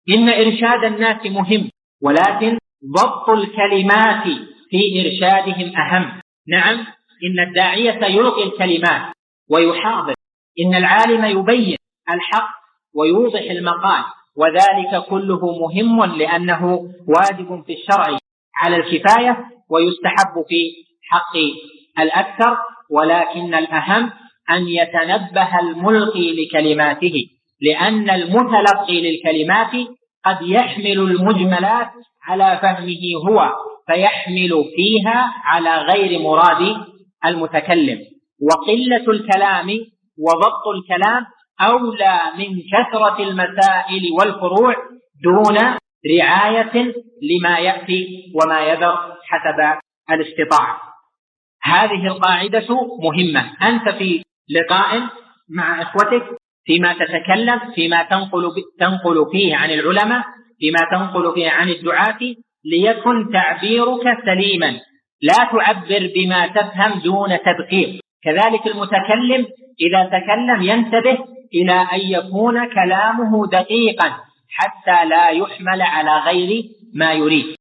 إن إرشاد الناس مهم، ولكن ضبط الكلمات في إرشادهم أهم. نعم، إن الداعية يلقي الكلمات ويحاضر، إن العالم يبين الحق ويوضح المقال، وذلك كله مهم لأنه واجب في الشرع على الكفاية ويستحب في حق الأكثر. ولكن الأهم أن يتنبه الملقي لكلماته، لأن المتلقي للكلمات قد يحمل المجملات على فهمه هو، فيحمل فيها على غير مراد المتكلم. وقلة الكلام وضبط الكلام أولى من كثرة المسائل والفروع دون رعاية لما يأتي وما يذر حسب الاستطاعة. هذه القاعدة مهمة. أنت في لقاء مع إخوتك فيما تتكلم، فيما تنقل فيه عن العلماء، فيما تنقل فيه عن الدعاة، ليكن تعبيرك سليما، لا تعبر بما تفهم دون تدقيق. كذلك المتكلم إذا تكلم ينتبه إلى أن يكون كلامه دقيقا حتى لا يحمل على غير ما يريد.